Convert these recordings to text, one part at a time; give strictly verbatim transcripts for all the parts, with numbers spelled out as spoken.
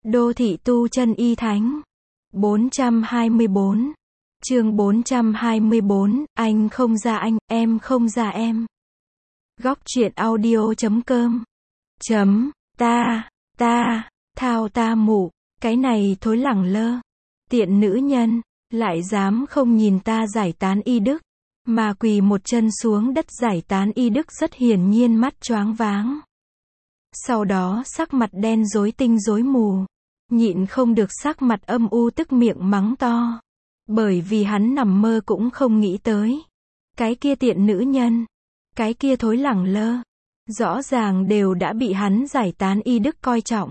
Đô thị tu chân y thánh. bốn trăm hai mươi bốn. Chương bốn trăm hai mươi bốn, anh không ra anh, em không ra em. Góc truyện audio chấm com. Chấm, ta, ta, thao ta mụ, cái này thối lẳng lơ. Tiện nữ nhân, lại dám không nhìn ta giải tán y đức, mà quỳ một chân xuống đất giải tán y đức, rất hiển nhiên mắt choáng váng. Sau đó sắc mặt đen rối tinh rối mù, nhịn không được sắc mặt âm u tức miệng mắng to. Bởi vì hắn nằm mơ cũng không nghĩ tới. Cái kia tiện nữ nhân, cái kia thối lẳng lơ, rõ ràng đều đã bị hắn giải tán y đức coi trọng.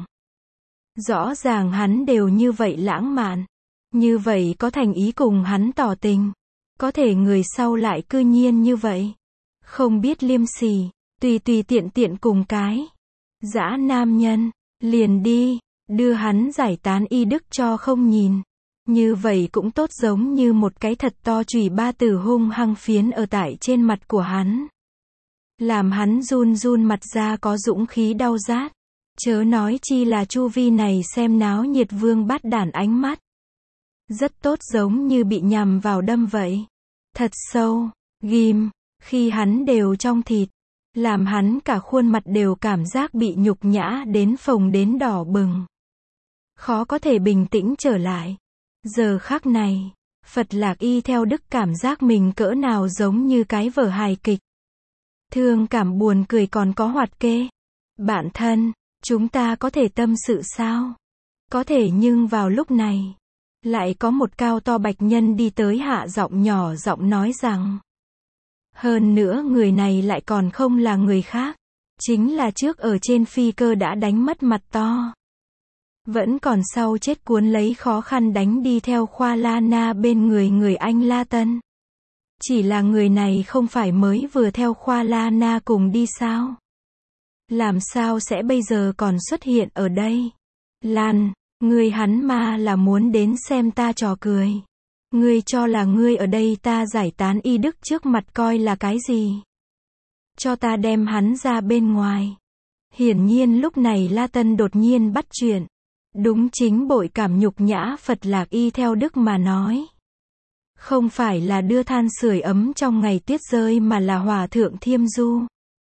Rõ ràng hắn đều như vậy lãng mạn, như vậy có thành ý cùng hắn tỏ tình. Có thể người sau lại cư nhiên như vậy. Không biết liêm sỉ, tùy tùy tiện tiện cùng cái dã nam nhân, liền đi, đưa hắn giải tán y đức cho không nhìn. Như vậy cũng tốt, giống như một cái thật to chùy ba tử hung hăng phiến ở tại trên mặt của hắn. Làm hắn run run mặt ra có dũng khí đau rát. Chớ nói chi là chu vi này xem náo nhiệt vương bát đản ánh mắt. Rất tốt, giống như bị nhằm vào đâm vậy. Thật sâu, ghim, khi hắn đều trong thịt. Làm hắn cả khuôn mặt đều cảm giác bị nhục nhã đến phồng đến đỏ bừng. Khó có thể bình tĩnh trở lại. Giờ khắc này, Phật Lạc Y theo đức cảm giác mình cỡ nào giống như cái vở hài kịch. Thương cảm buồn cười còn có hoạt kê. Bạn thân, chúng ta có thể tâm sự sao? Có thể, nhưng vào lúc này, lại có một cao to bạch nhân đi tới, hạ giọng nhỏ giọng nói rằng. Hơn nữa người này lại còn không là người khác. Chính là trước ở trên phi cơ đã đánh mất mặt to. Vẫn còn sau chết cuốn lấy khó khăn đánh đi theo Khoa La Na bên người người Anh La Tân. Chỉ là người này không phải mới vừa theo Khoa La Na cùng đi sao? Làm sao sẽ bây giờ còn xuất hiện ở đây? Lan, ngươi hắn ma là muốn đến xem ta trò cười. Ngươi cho là ngươi ở đây ta giải tán y đức trước mặt coi là cái gì? Cho ta đem hắn ra bên ngoài. Hiển nhiên lúc này La Tân đột nhiên bắt chuyện. Đúng chính bội cảm nhục nhã Phật Lạc Y theo đức mà nói. Không phải là đưa than sưởi ấm trong ngày tuyết rơi mà là hòa thượng Thiêm Du.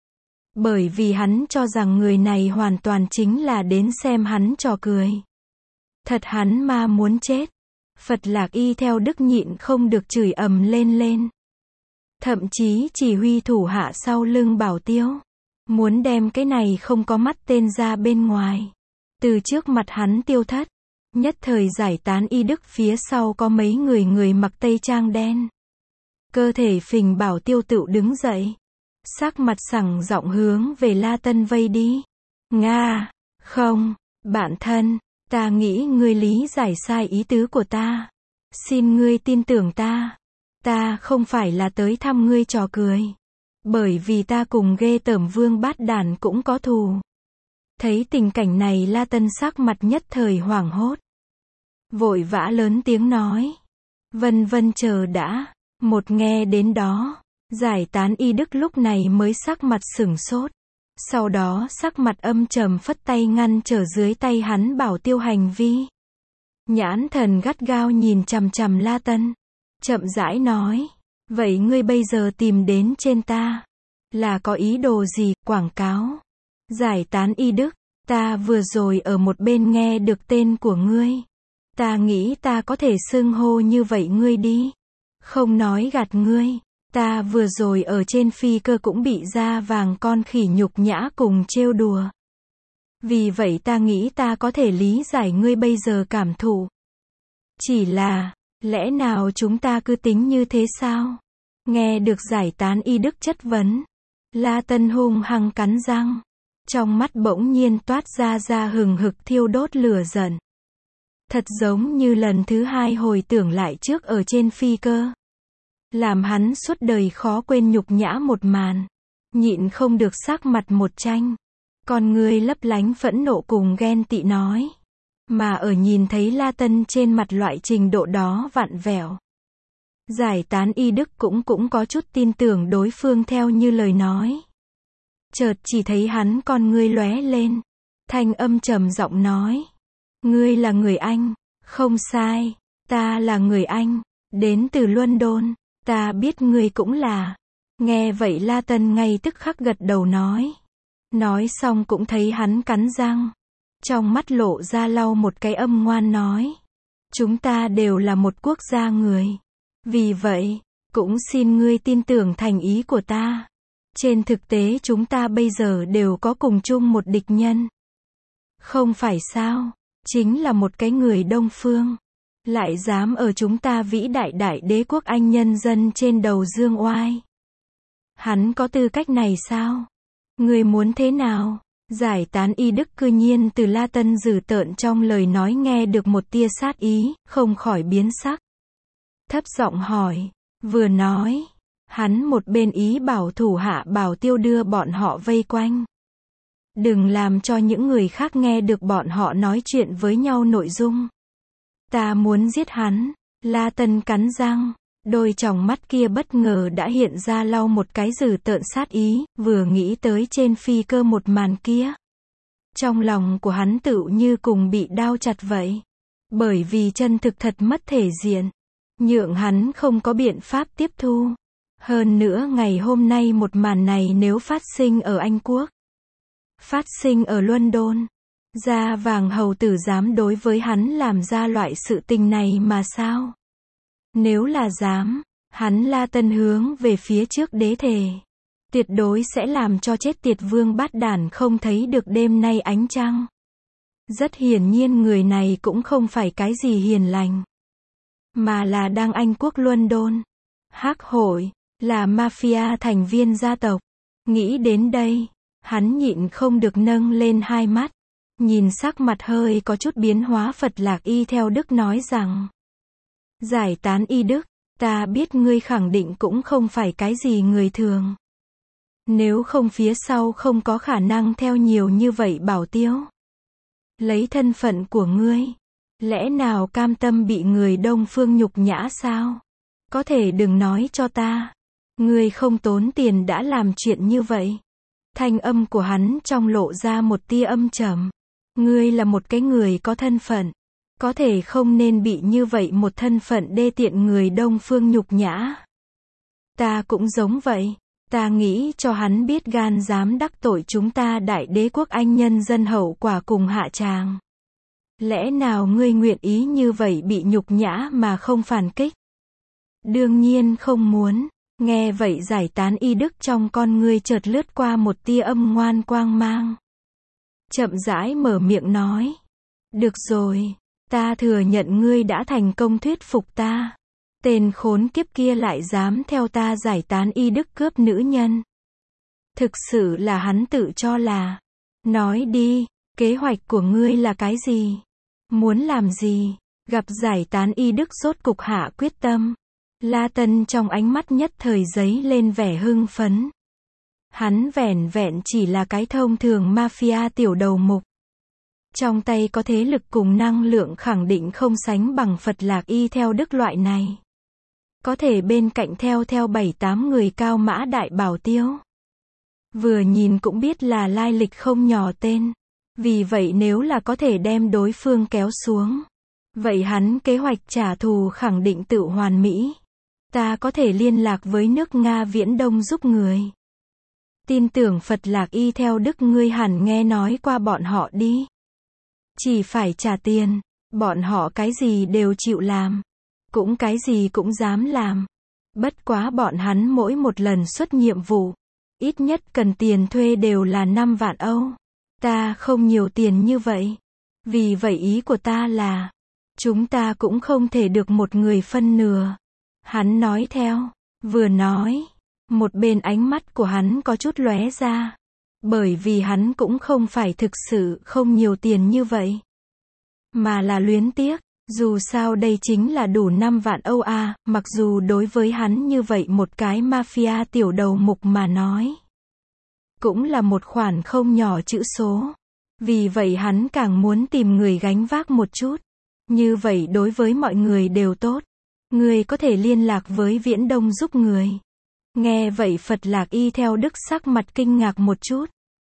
Bởi vì hắn cho rằng người này hoàn toàn chính là đến xem hắn trò cười. Thật hắn ma muốn chết. Phật Lạc Y theo đức nhịn không được chửi ầm lên lên. Thậm chí chỉ huy thủ hạ sau lưng bảo tiêu. Muốn đem cái này không có mắt tên ra bên ngoài. Từ trước mặt hắn tiêu thất. Nhất thời giải tán y đức phía sau có mấy người người mặc tây trang đen. Cơ thể phình bảo tiêu tự đứng dậy. Sắc mặt sẳng giọng hướng về La Tân vây đi. Nga, không, bạn thân, ta nghĩ ngươi lý giải sai ý tứ của ta. Xin ngươi tin tưởng ta. Ta không phải là tới thăm ngươi trò cười. Bởi vì ta cùng ghê tởm vương bát đản cũng có thù. Thấy tình cảnh này La Tân sắc mặt nhất thời hoảng hốt. Vội vã lớn tiếng nói. Vân vân chờ đã. Một nghe đến đó, giải tán y đức lúc này mới sắc mặt sửng sốt. Sau đó sắc mặt âm trầm phất tay ngăn trở dưới tay hắn bảo tiêu hành vi. Nhãn thần gắt gao nhìn chằm chằm La Tân. Chậm rãi nói. Vậy ngươi bây giờ tìm đến trên ta. Là có ý đồ gì, quảng cáo? Giải tán y đức, ta vừa rồi ở một bên nghe được tên của ngươi. Ta nghĩ ta có thể xưng hô như vậy ngươi đi. Không nói gạt ngươi, ta vừa rồi ở trên phi cơ cũng bị da vàng con khỉ nhục nhã cùng trêu đùa. Vì vậy ta nghĩ ta có thể lý giải ngươi bây giờ cảm thụ. Chỉ là, lẽ nào chúng ta cứ tính như thế sao? Nghe được giải tán y đức chất vấn. La Tân hung hăng cắn răng. Trong mắt bỗng nhiên toát ra ra hừng hực thiêu đốt lửa giận. Thật giống như lần thứ hai hồi tưởng lại trước ở trên phi cơ. Làm hắn suốt đời khó quên nhục nhã một màn. Nhịn không được sắc mặt một tranh. Con người lấp lánh phẫn nộ cùng ghen tị nói. Mà ở nhìn thấy La Tân trên mặt loại trình độ đó vặn vẹo. Giải tán y đức cũng cũng có chút tin tưởng đối phương theo như lời nói. Chợt chỉ thấy hắn con ngươi lóe lên. Thanh âm trầm giọng nói. Ngươi là người Anh. Không sai. Ta là người Anh. Đến từ London. Ta biết ngươi cũng là. Nghe vậy La Tân ngay tức khắc gật đầu nói. Nói xong cũng thấy hắn cắn răng. Trong mắt lộ ra lau một cái âm ngoan nói. Chúng ta đều là một quốc gia người. Vì vậy, cũng xin ngươi tin tưởng thành ý của ta. Trên thực tế chúng ta bây giờ đều có cùng chung một địch nhân. Không phải sao? Chính là một cái người Đông Phương. Lại dám ở chúng ta vĩ đại đại đế quốc Anh nhân dân trên đầu dương oai. Hắn có tư cách này sao? Ngươi muốn thế nào? Giải tán y đức cư nhiên từ La Tân dữ tợn trong lời nói nghe được một tia sát ý, không khỏi biến sắc. Thấp giọng hỏi, vừa nói, hắn một bên ý bảo thủ hạ Bảo Tiêu đưa bọn họ vây quanh. Đừng làm cho những người khác nghe được bọn họ nói chuyện với nhau nội dung. Ta muốn giết hắn. La Tân cắn răng, đôi tròng mắt kia bất ngờ đã hiện ra lau một cái dữ tợn sát ý, vừa nghĩ tới trên phi cơ một màn kia. Trong lòng của hắn tựu như cùng bị đao chặt vậy. Bởi vì chân thực thật mất thể diện. Nhượng hắn không có biện pháp tiếp thu. Hơn nữa ngày hôm nay một màn này nếu phát sinh ở Anh Quốc, phát sinh ở London, Da Vàng hầu tử dám đối với hắn làm ra loại sự tình này mà sao? Nếu là dám, hắn La Tân hướng về phía trước đế thề. Tuyệt đối sẽ làm cho chết tiệt vương bát đản không thấy được đêm nay ánh trăng. Rất hiển nhiên người này cũng không phải cái gì hiền lành. Mà là đang Anh Quốc London. Hắc hội, là mafia thành viên gia tộc. Nghĩ đến đây, hắn nhịn không được nâng lên hai mắt. Nhìn sắc mặt hơi có chút biến hóa Phật Lạc Y theo Đức nói rằng. Giải tán y Đức, ta biết ngươi khẳng định cũng không phải cái gì người thường. Nếu không phía sau không có khả năng theo nhiều như vậy Bảo Tiêu. Lấy thân phận của ngươi, lẽ nào cam tâm bị người Đông Phương nhục nhã sao? Có thể đừng nói cho ta. Ngươi không tốn tiền đã làm chuyện như vậy. Thanh âm của hắn trong lộ ra một tia âm trầm. Ngươi là một cái người có thân phận. Có thể không nên bị như vậy một thân phận đê tiện người Đông Phương nhục nhã. Ta cũng giống vậy. Ta nghĩ cho hắn biết gan dám đắc tội chúng ta đại đế quốc Anh nhân dân hậu quả cùng hạ tràng. Lẽ nào ngươi nguyện ý như vậy bị nhục nhã mà không phản kích? Đương nhiên không muốn. Nghe vậy giải tán y Đức trong con ngươi chợt lướt qua một tia âm ngoan quang mang. Chậm rãi mở miệng nói. Được rồi, ta thừa nhận ngươi đã thành công thuyết phục ta. Tên khốn kiếp kia lại dám theo ta giải tán y Đức cướp nữ nhân. Thực sự là hắn tự cho là. Nói đi, kế hoạch của ngươi là cái gì? Muốn làm gì? Gặp giải tán y Đức rốt cục hạ quyết tâm. La Tân trong ánh mắt nhất thời giấy lên vẻ hưng phấn. Hắn vẻn vẹn chỉ là cái thông thường mafia tiểu đầu mục. Trong tay có thế lực cùng năng lượng khẳng định không sánh bằng Phật Lạc Y theo Đức loại này. Có thể bên cạnh theo theo bảy tám người cao mã đại Bảo Tiêu. Vừa nhìn cũng biết là lai lịch không nhỏ tên. Vì vậy nếu là có thể đem đối phương kéo xuống, vậy hắn kế hoạch trả thù khẳng định tự hoàn mỹ. Ta có thể liên lạc với nước Nga Viễn Đông giúp người. Tin tưởng Phật Lạc Y theo Đức ngươi hẳn nghe nói qua bọn họ đi. Chỉ phải trả tiền, bọn họ cái gì đều chịu làm. Cũng cái gì cũng dám làm. Bất quá bọn hắn mỗi một lần xuất nhiệm vụ, ít nhất cần tiền thuê đều là năm vạn Âu. Ta không nhiều tiền như vậy. Vì vậy ý của ta là, chúng ta cũng không thể được một người phân nửa. Hắn nói theo, vừa nói, một bên ánh mắt của hắn có chút lóe ra. Bởi vì hắn cũng không phải thực sự không nhiều tiền như vậy. Mà là luyến tiếc, dù sao đây chính là đủ năm vạn Âu a, mặc dù đối với hắn như vậy một cái mafia tiểu đầu mục mà nói. Cũng là một khoản không nhỏ chữ số. Vì vậy hắn càng muốn tìm người gánh vác một chút. Như vậy đối với mọi người đều tốt. Người có thể liên lạc với Viễn Đông giúp người. Nghe vậy Phật Lạc Y theo Đức sắc mặt kinh ngạc một chút.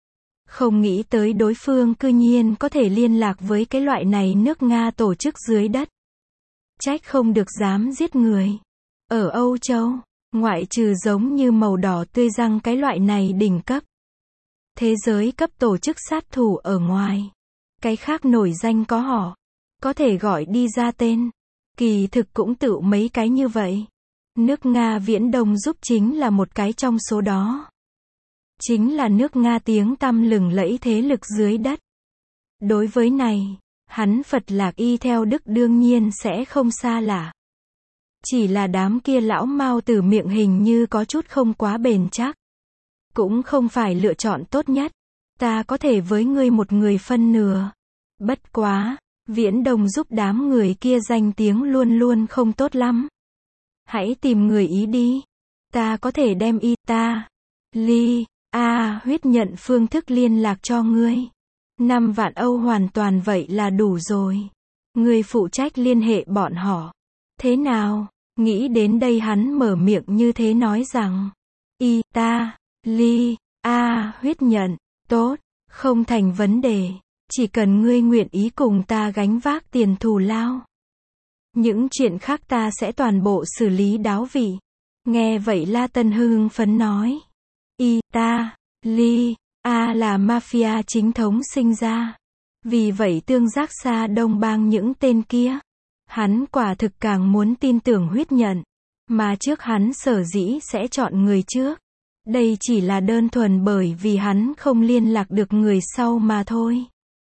Không nghĩ tới đối phương cư nhiên có thể liên lạc với cái loại này nước Nga tổ chức dưới đất. Trách không được dám giết người. Ở Âu Châu, ngoại trừ giống như màu đỏ tươi răng cái loại này đỉnh cấp. Thế giới cấp tổ chức sát thủ ở ngoài. Cái khác nổi danh có họ. Có thể gọi đi ra tên. Kỳ thực cũng tự mấy cái như vậy. Nước Nga Viễn Đông giúp chính là một cái trong số đó. Chính là nước Nga tiếng tăm lừng lẫy thế lực dưới đất. Đối với này, hắn Phật Lạc Y theo Đức đương nhiên sẽ không xa lạ. Chỉ là đám kia lão Mao Tử miệng hình như có chút không quá bền chắc. Cũng không phải lựa chọn tốt nhất. Ta có thể với ngươi một người phân nửa. Bất quá, Viễn Đông giúp đám người kia danh tiếng luôn luôn không tốt lắm. Hãy tìm người ý đi. Ta có thể đem y ta, ly, a huyết nhận phương thức liên lạc cho ngươi. Năm vạn Âu hoàn toàn vậy là đủ rồi. Ngươi phụ trách liên hệ bọn họ. Thế nào? Nghĩ đến đây hắn mở miệng như thế nói rằng. Y, ta, ly, a huyết nhận. Tốt, không thành vấn đề. Chỉ cần ngươi nguyện ý cùng ta gánh vác tiền thù lao. Những chuyện khác ta sẽ toàn bộ xử lý đáo vị. Nghe vậy La Tân hưng phấn nói. Y, ta, ly, a là mafia chính thống sinh ra. Vì vậy tương giác xa đông bang những tên kia. Hắn quả thực càng muốn tin tưởng huyết nhận. Mà trước hắn sở dĩ sẽ chọn người trước. Đây chỉ là đơn thuần bởi vì hắn không liên lạc được người sau mà thôi.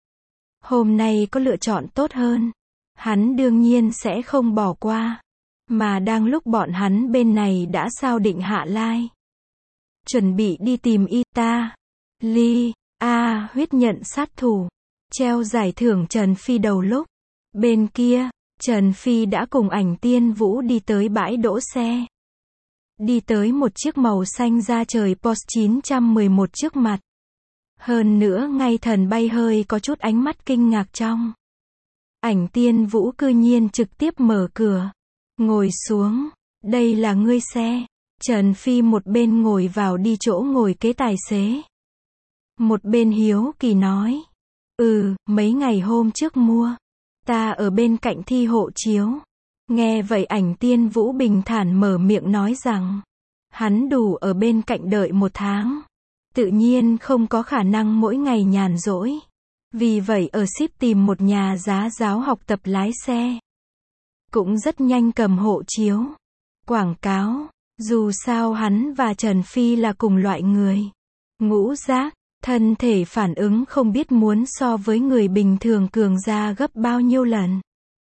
Hôm nay có lựa chọn tốt hơn. Hắn đương nhiên sẽ không bỏ qua. Mà đang lúc bọn hắn bên này đã sao định hạ lai. Chuẩn bị đi tìm y ta, ly, a huyết nhận sát thủ. Treo giải thưởng Trần Phi đầu lúc. Bên kia, Trần Phi đã cùng Ảnh Tiên Vũ đi tới bãi đỗ xe. Đi tới một chiếc màu xanh da trời Porsche chín một một trước mặt. Hơn nữa ngay thần bay hơi có chút ánh mắt kinh ngạc trong. Ảnh Tiên Vũ cư nhiên trực tiếp mở cửa. Ngồi xuống. Đây là ngươi xe. Trần Phi một bên ngồi vào đi chỗ ngồi kế tài xế. Một bên hiếu kỳ nói. Ừ, mấy ngày hôm trước mua. Ta ở bên cạnh thi hộ chiếu. Nghe vậy Ảnh Tiên Vũ bình thản mở miệng nói rằng. Hắn đủ ở bên cạnh đợi một tháng. Tự nhiên không có khả năng mỗi ngày nhàn rỗi. Vì vậy ở ship tìm một nhà giá giáo học tập lái xe. Cũng rất nhanh cầm hộ chiếu. Quảng cáo. Dù sao hắn và Trần Phi là cùng loại người. Ngũ giác, thân thể phản ứng không biết muốn so với người bình thường cường ra gấp bao nhiêu lần.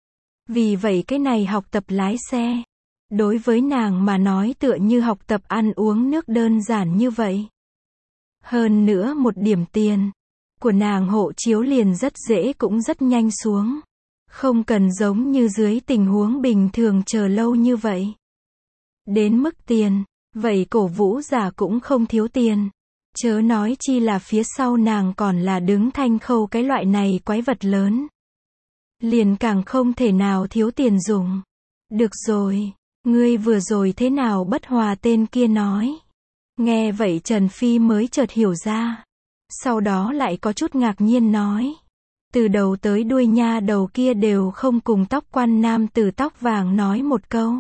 Vì vậy cái này học tập lái xe. Đối với nàng mà nói tựa như học tập ăn uống nước đơn giản như vậy. Hơn nữa một điểm tiền của nàng hộ chiếu liền rất dễ cũng rất nhanh xuống. Không cần giống như dưới tình huống bình thường chờ lâu như vậy. Đến mức tiền, vậy cổ vũ giả cũng không thiếu tiền. Chớ nói chi là phía sau nàng còn là đứng Thanh Khâu cái loại này quái vật lớn. Liền càng không thể nào thiếu tiền dùng. Được rồi, ngươi vừa rồi thế nào bất hòa tên kia nói. Nghe vậy Trần Phi mới chợt hiểu ra. Sau đó lại có chút ngạc nhiên nói. Từ đầu tới đuôi nha đầu kia đều không cùng tóc quan nam tử tóc vàng nói một câu.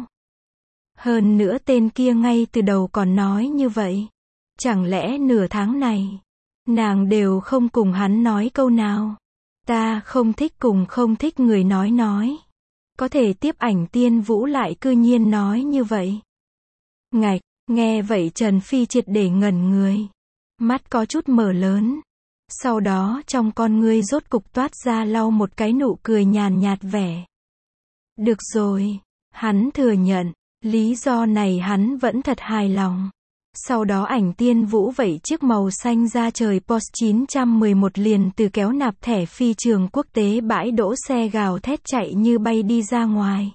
Hơn nữa tên kia ngay từ đầu còn nói như vậy. Chẳng lẽ nửa tháng này, nàng đều không cùng hắn nói câu nào. Ta không thích cùng không thích người nói nói. Có thể tiếp Ảnh Tiên Vũ lại cư nhiên nói như vậy. Ngạch, nghe vậy Trần Phi triệt để ngẩn người. Mắt có chút mở lớn. Sau đó trong con ngươi rốt cục toát ra lau một cái nụ cười nhàn nhạt vẻ. Được rồi, hắn thừa nhận, lý do này hắn vẫn thật hài lòng. Sau đó Ảnh Tiên Vũ vẩy chiếc màu xanh da trời Porsche chín một một liền từ kéo nạp thẻ phi trường quốc tế bãi đỗ xe gào thét chạy như bay đi ra ngoài.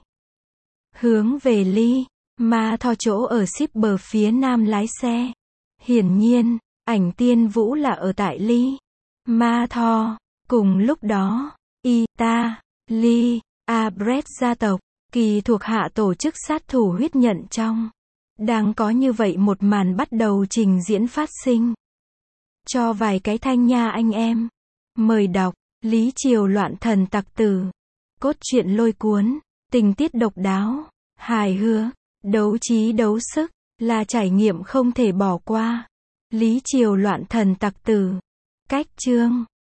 Hướng về Ly, Ma Tho chỗ ở shipper phía nam lái xe. Hiển nhiên, Ảnh Tiên Vũ là ở tại Ly, Ma Tho. Cùng lúc đó, Y, Ta, Ly, Abret gia tộc, kỳ thuộc hạ tổ chức sát thủ huyết nhận trong. Đang có như vậy một màn bắt đầu trình diễn phát sinh. cho vài cái thanh nha anh em. Mời đọc, Lý Triều loạn thần tặc tử. Cốt truyện lôi cuốn, tình tiết độc đáo, hài hước, đấu trí đấu sức, là trải nghiệm không thể bỏ qua. Lý Triều loạn thần tặc tử. Cách chương